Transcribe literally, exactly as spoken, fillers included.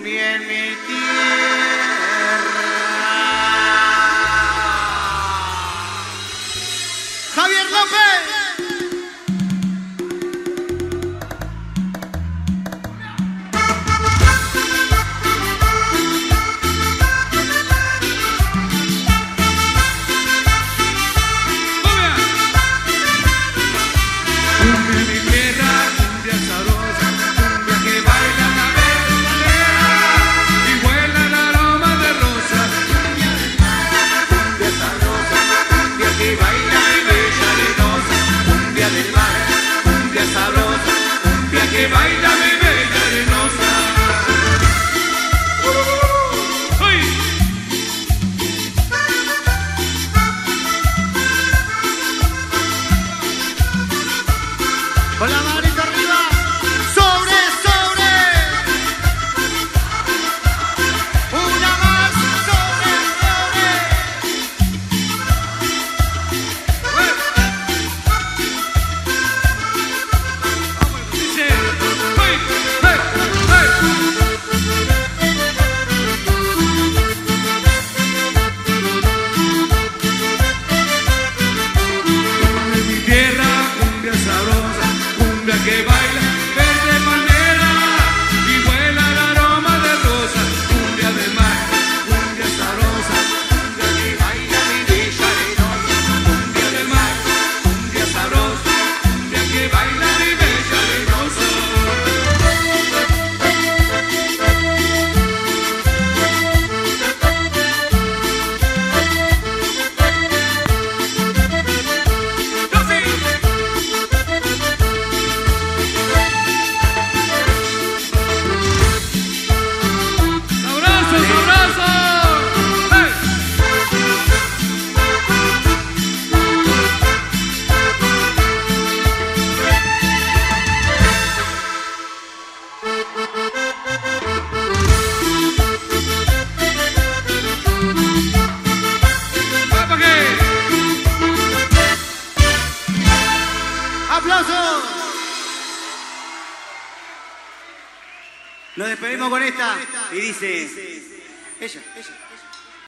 cumbia en mi tierra. Javier López. Que baila mi bella arenosa. ¡Uy! Con la manita arriba. Sobre, sobre. Una más. Sobre, sobre. Dice. Que baila verde palmera y vuela el aroma de rosa, cumbia del mar, cumbia sabrosa, cumbia que baila mi bella arenosa, cumbia del mar, cumbia sabrosa, cumbia que baila mi bella arenosa. ¡Aplausos! Nos despedimos con esta y dice ella, ella.